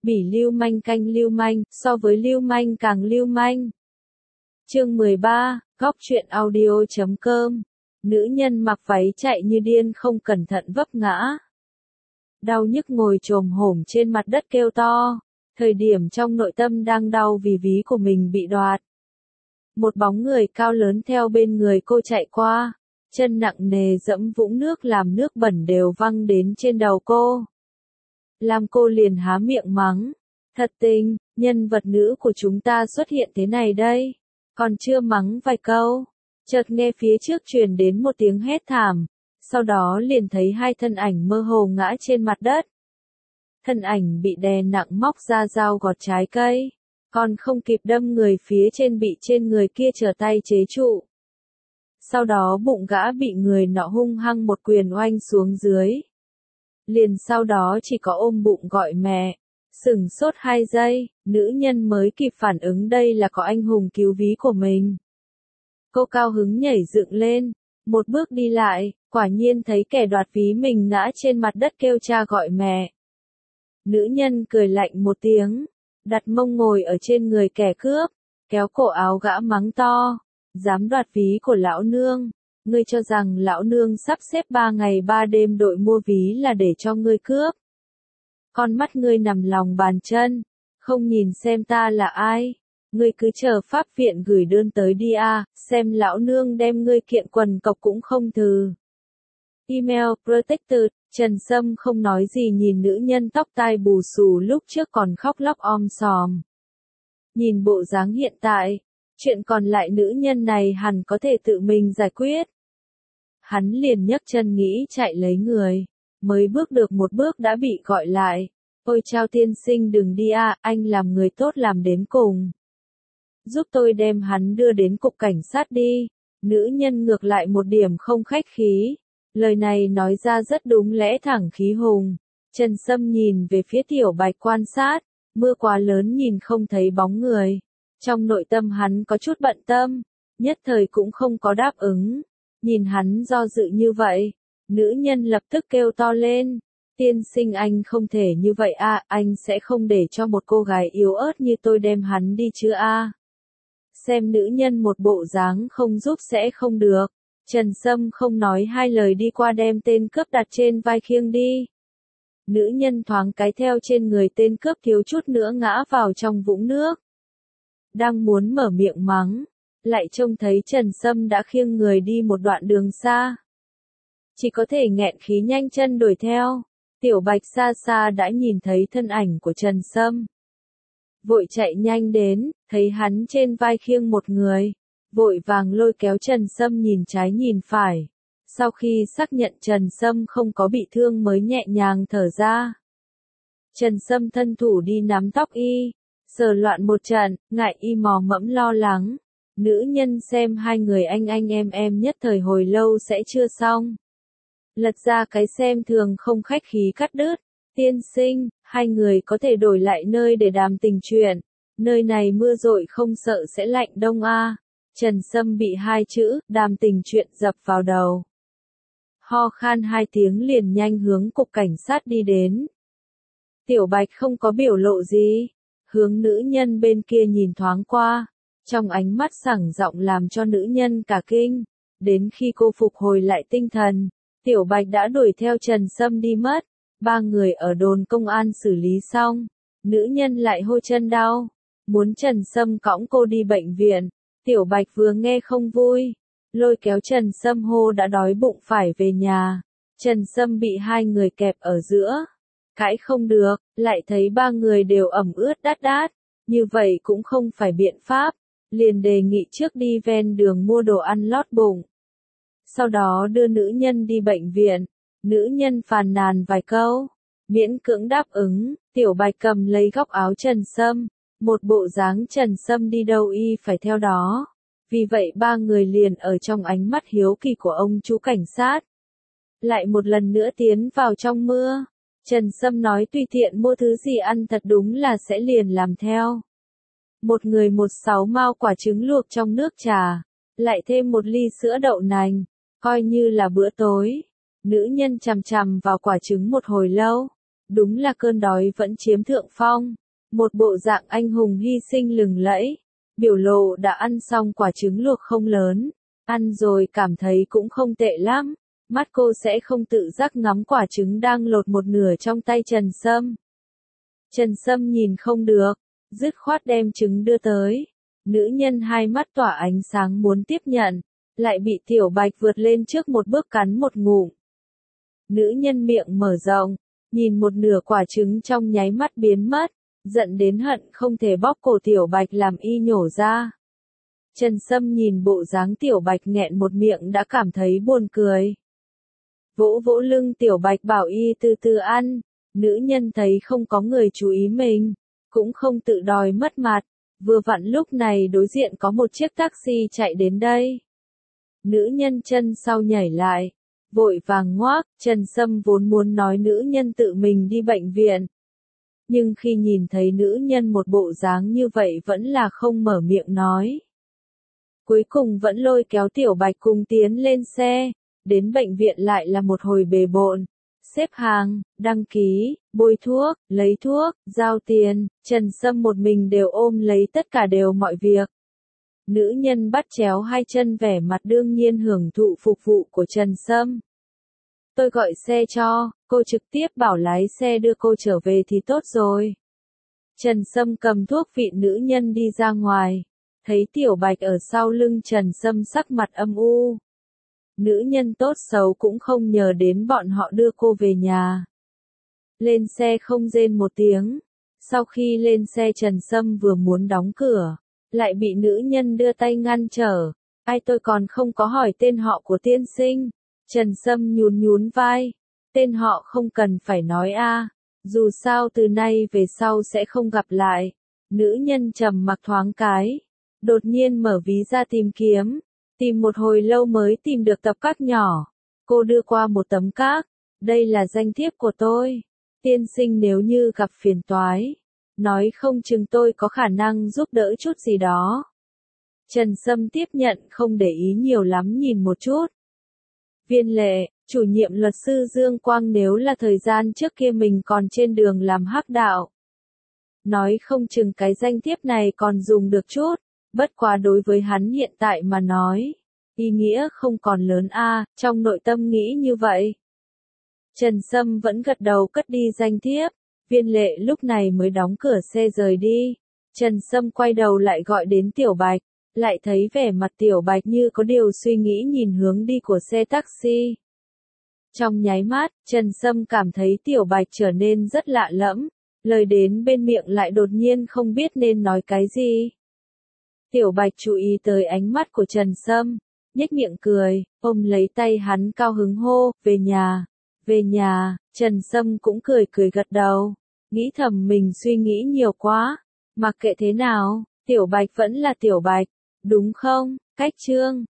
Bỉ lưu manh canh lưu manh, so với lưu manh càng lưu manh. Chương 13, Góc truyện audio.com. Nữ nhân mặc váy chạy như điên không cẩn thận vấp ngã. Đau nhức ngồi chồm hổm trên mặt đất kêu to, thời điểm trong nội tâm đang đau vì ví của mình bị đoạt. Một bóng người cao lớn theo bên người cô chạy qua, chân nặng nề dẫm vũng nước làm nước bẩn đều văng đến trên đầu cô. Làm cô liền há miệng mắng, thật tình, nhân vật nữ của chúng ta xuất hiện thế này đây. Còn chưa mắng vài câu, chợt nghe phía trước truyền đến một tiếng hét thảm, sau đó liền thấy hai thân ảnh mơ hồ ngã trên mặt đất. Thân ảnh bị đè nặng móc ra dao gọt trái cây, còn không kịp đâm người phía trên bị trên người kia trở tay chế trụ. Sau đó bụng gã bị người nọ hung hăng một quyền oanh xuống dưới. Liền sau đó chỉ có ôm bụng gọi mẹ. Sửng sốt 2 giây, nữ nhân mới kịp phản ứng đây là có anh hùng cứu ví của mình. Cô cao hứng nhảy dựng lên, một bước đi lại, quả nhiên thấy kẻ đoạt ví mình ngã trên mặt đất kêu cha gọi mẹ. Nữ nhân cười lạnh một tiếng, đặt mông ngồi ở trên người kẻ cướp, kéo cổ áo gã mắng to, dám đoạt ví của lão nương, ngươi cho rằng lão nương sắp xếp 3 ngày 3 đêm đội mua ví là để cho ngươi cướp. Con mắt ngươi nằm lòng bàn chân, không nhìn xem ta là ai, ngươi cứ chờ pháp viện gửi đơn tới đi à, xem lão nương đem ngươi kiện quần cọc cũng không từ. Email Protected, Trần Sâm không nói gì nhìn nữ nhân tóc tai bù xù lúc trước còn khóc lóc om sòm. Nhìn bộ dáng hiện tại, chuyện còn lại nữ nhân này hẳn có thể tự mình giải quyết. Hắn liền nhấc chân nghĩ chạy lấy người. Mới bước được một bước đã bị gọi lại. Ôi chao tiên sinh đừng đi à, anh làm người tốt làm đến cùng. Giúp tôi đem hắn đưa đến cục cảnh sát đi. Nữ nhân ngược lại một điểm không khách khí. Lời này nói ra rất đúng lẽ thẳng khí hùng. Trần Sâm nhìn về phía Tiểu Bạch quan sát. Mưa quá lớn nhìn không thấy bóng người. Trong nội tâm hắn có chút bận tâm. Nhất thời cũng không có đáp ứng. Nhìn hắn do dự như vậy. Nữ nhân lập tức kêu to lên, tiên sinh anh không thể như vậy à, anh sẽ không để cho một cô gái yếu ớt như tôi đem hắn đi chứ à. Xem nữ nhân một bộ dáng không giúp sẽ không được, Trần Sâm không nói hai lời đi qua đem tên cướp đặt trên vai khiêng đi. Nữ nhân thoáng cái theo trên người tên cướp thiếu chút nữa ngã vào trong vũng nước. Đang muốn mở miệng mắng, lại trông thấy Trần Sâm đã khiêng người đi một đoạn đường xa. Chỉ có thể nghẹn khí nhanh chân đuổi theo. Tiểu Bạch xa xa đã nhìn thấy thân ảnh của Trần Sâm. Vội chạy nhanh đến, thấy hắn trên vai khiêng một người. Vội vàng lôi kéo Trần Sâm nhìn trái nhìn phải. Sau khi xác nhận Trần Sâm không có bị thương mới nhẹ nhàng thở ra. Trần Sâm thân thủ đi nắm tóc y. Sờ loạn một trận, ngại y mò mẫm lo lắng. Nữ nhân xem hai người anh em nhất thời hồi lâu sẽ chưa xong. Lật ra cái xem thường không khách khí cắt đứt. Tiên sinh, hai người có thể đổi lại nơi để đàm tình chuyện. Nơi này mưa rội không sợ sẽ lạnh đông à. Trần Sâm bị hai chữ, đàm tình chuyện dập vào đầu. Ho khan 2 tiếng liền nhanh hướng cục cảnh sát đi đến. Tiểu Bạch không có biểu lộ gì. Hướng nữ nhân bên kia nhìn thoáng qua. Trong ánh mắt sảng giọng làm cho nữ nhân cả kinh. Đến khi cô phục hồi lại tinh thần. Tiểu Bạch đã đuổi theo Trần Sâm đi mất, 3 người ở đồn công an xử lý xong, nữ nhân lại hô chân đau, muốn Trần Sâm cõng cô đi bệnh viện, Tiểu Bạch vừa nghe không vui, lôi kéo Trần Sâm hô đã đói bụng phải về nhà, Trần Sâm bị hai người kẹp ở giữa, cãi không được, lại thấy 3 người đều ẩm ướt đát đát, như vậy cũng không phải biện pháp, liền đề nghị trước đi ven đường mua đồ ăn lót bụng. Sau đó đưa nữ nhân đi bệnh viện, nữ nhân phàn nàn vài câu, miễn cưỡng đáp ứng, Tiểu Bạch cầm lấy góc áo Trần Sâm, một bộ dáng Trần Sâm đi đâu y phải theo đó, vì vậy 3 người liền ở trong ánh mắt hiếu kỳ của ông chú cảnh sát. Lại một lần nữa tiến vào trong mưa, Trần Sâm nói tùy tiện mua thứ gì ăn thật đúng là sẽ liền làm theo. Một người 16 mao quả trứng luộc trong nước trà, lại thêm 1 ly sữa đậu nành. Coi như là bữa tối, nữ nhân chằm chằm vào quả trứng một hồi lâu, Đúng là cơn đói vẫn chiếm thượng phong. Một bộ dạng anh hùng hy sinh lừng lẫy. Biểu lộ đã ăn xong quả trứng luộc không lớn. Ăn rồi cảm thấy cũng không tệ lắm. Mắt cô sẽ không tự giác ngắm quả trứng đang lột một nửa trong tay Trần Sâm. Trần Sâm nhìn không được, dứt khoát đem trứng đưa tới. Nữ nhân hai mắt tỏa ánh sáng muốn tiếp nhận, lại bị Tiểu Bạch vượt lên trước một bước cắn một ngụm. Nữ nhân miệng mở rộng, nhìn một nửa quả trứng trong nháy mắt biến mất, giận đến hận không thể bóp cổ Tiểu Bạch làm y nhổ ra. Trần Sâm nhìn bộ dáng Tiểu Bạch nghẹn một miệng đã cảm thấy buồn cười. Vỗ vỗ lưng Tiểu Bạch bảo y từ từ ăn, nữ nhân thấy không có người chú ý mình, cũng không tự đòi mất mặt, vừa vặn lúc này đối diện có một chiếc taxi chạy đến đây. Nữ nhân chân sau nhảy lại, vội vàng ngoác, Trần Sâm vốn muốn nói nữ nhân tự mình đi bệnh viện. Nhưng khi nhìn thấy nữ nhân một bộ dáng như vậy vẫn là không mở miệng nói. Cuối cùng vẫn lôi kéo Tiểu Bạch cùng tiến lên xe, đến bệnh viện lại là một hồi bề bộn. Xếp hàng, đăng ký, bôi thuốc, lấy thuốc, giao tiền, Trần Sâm một mình đều ôm lấy tất cả đều mọi việc. Nữ nhân bắt chéo hai chân vẻ mặt đương nhiên hưởng thụ phục vụ của Trần Sâm. Tôi gọi xe cho, cô trực tiếp bảo lái xe đưa cô trở về thì tốt rồi. Trần Sâm cầm thuốc vị nữ nhân đi ra ngoài, thấy Tiểu Bạch ở sau lưng Trần Sâm sắc mặt âm u. Nữ nhân tốt xấu cũng không nhờ đến bọn họ đưa cô về nhà. Lên xe không rên một tiếng. Sau khi lên xe Trần Sâm vừa muốn đóng cửa, lại bị nữ nhân đưa tay ngăn trở. Ai, tôi còn không có hỏi tên họ của tiên sinh. Trần Sâm nhún nhún vai. Tên họ không cần phải nói a, dù sao từ nay về sau sẽ không gặp lại. Nữ nhân trầm mặc thoáng cái, đột nhiên mở ví ra tìm kiếm. Tìm một hồi lâu mới tìm được tập các nhỏ. Cô đưa qua một tấm các. Đây là danh thiếp của tôi. Tiên sinh nếu như gặp phiền toái, nói không chừng tôi có khả năng giúp đỡ chút gì đó. Trần Sâm tiếp nhận không để ý nhiều lắm nhìn một chút. Viên Lệ, chủ nhiệm luật sư Dương Quang nếu là thời gian trước kia mình còn trên đường làm hắc đạo. Nói không chừng cái danh thiếp này còn dùng được chút. Bất quá đối với hắn hiện tại mà nói, ý nghĩa không còn lớn a, trong nội tâm nghĩ như vậy. Trần Sâm vẫn gật đầu cất đi danh thiếp, Viên Lệ lúc này mới đóng cửa xe rời đi. Trần Sâm quay đầu lại gọi đến Tiểu Bạch, lại thấy vẻ mặt Tiểu Bạch như có điều suy nghĩ nhìn hướng đi của xe taxi. Trong nháy mắt, Trần Sâm cảm thấy Tiểu Bạch trở nên rất lạ lẫm, lời đến bên miệng lại đột nhiên không biết nên nói cái gì. Tiểu Bạch chú ý tới ánh mắt của Trần Sâm, nhếch miệng cười, ôm lấy tay hắn cao hứng hô, về nhà, về nhà. Trần Sâm cũng cười cười gật đầu, nghĩ thầm mình suy nghĩ nhiều quá, mặc kệ thế nào, Tiểu Bạch vẫn là Tiểu Bạch, đúng không? Cách chương